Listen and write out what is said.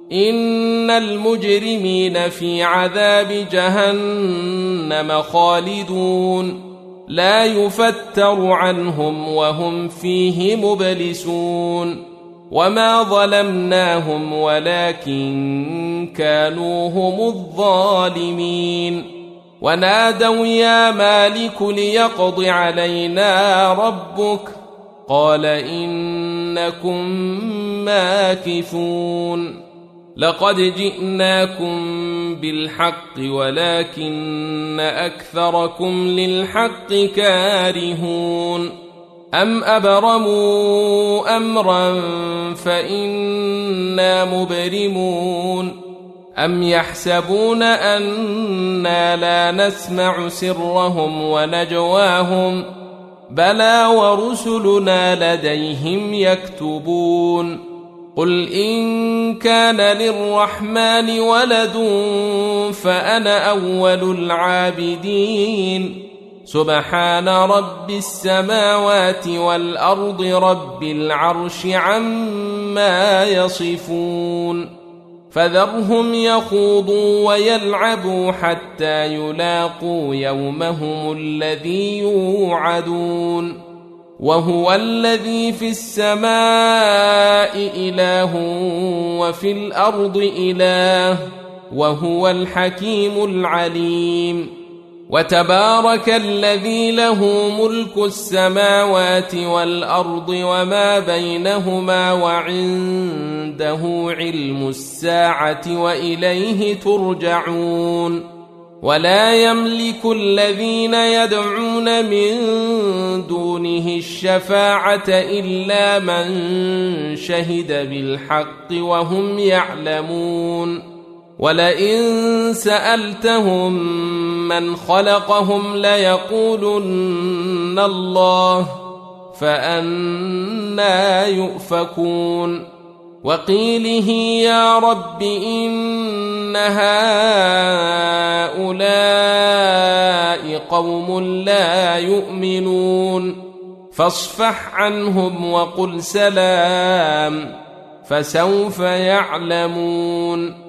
إن المجرمين في عذاب جهنم خالدون لا يفتر عنهم وهم فيه مبلسون وما ظلمناهم ولكن كانوا هم الظالمين ونادوا يا مالك ليقض علينا ربك قال إنكم ماكثون لقد جئناكم بالحق ولكن أكثركم للحق كارهون أم أبرموا أمرا فإنا مبرمون أم يحسبون أنا لا نسمع سرهم ونجواهم بلى ورسلنا لديهم يكتبون قل إن كان للرحمن ولد فأنا أول العابدين سبحان رب السماوات والأرض رب العرش عما يصفون فذرهم يخوضوا ويلعبوا حتى يلاقوا يومهم الذي يوعدون وهو الذي في السماء إله وفي الأرض إله وهو الحكيم العليم وتبارك الذي له ملك السماوات والأرض وما بينهما وعنده علم الساعة وإليه ترجعون ولا يملك الذين يدعون من دونه الشفاعة إلا من شهد بالحق وهم يعلمون ولئن سألتهم من خلقهم ليقولن الله فأنى يؤفكون وقيله يا رب إن هؤلاء قوم لا يؤمنون فاصفح عنهم وقل سلام فسوف يعلمون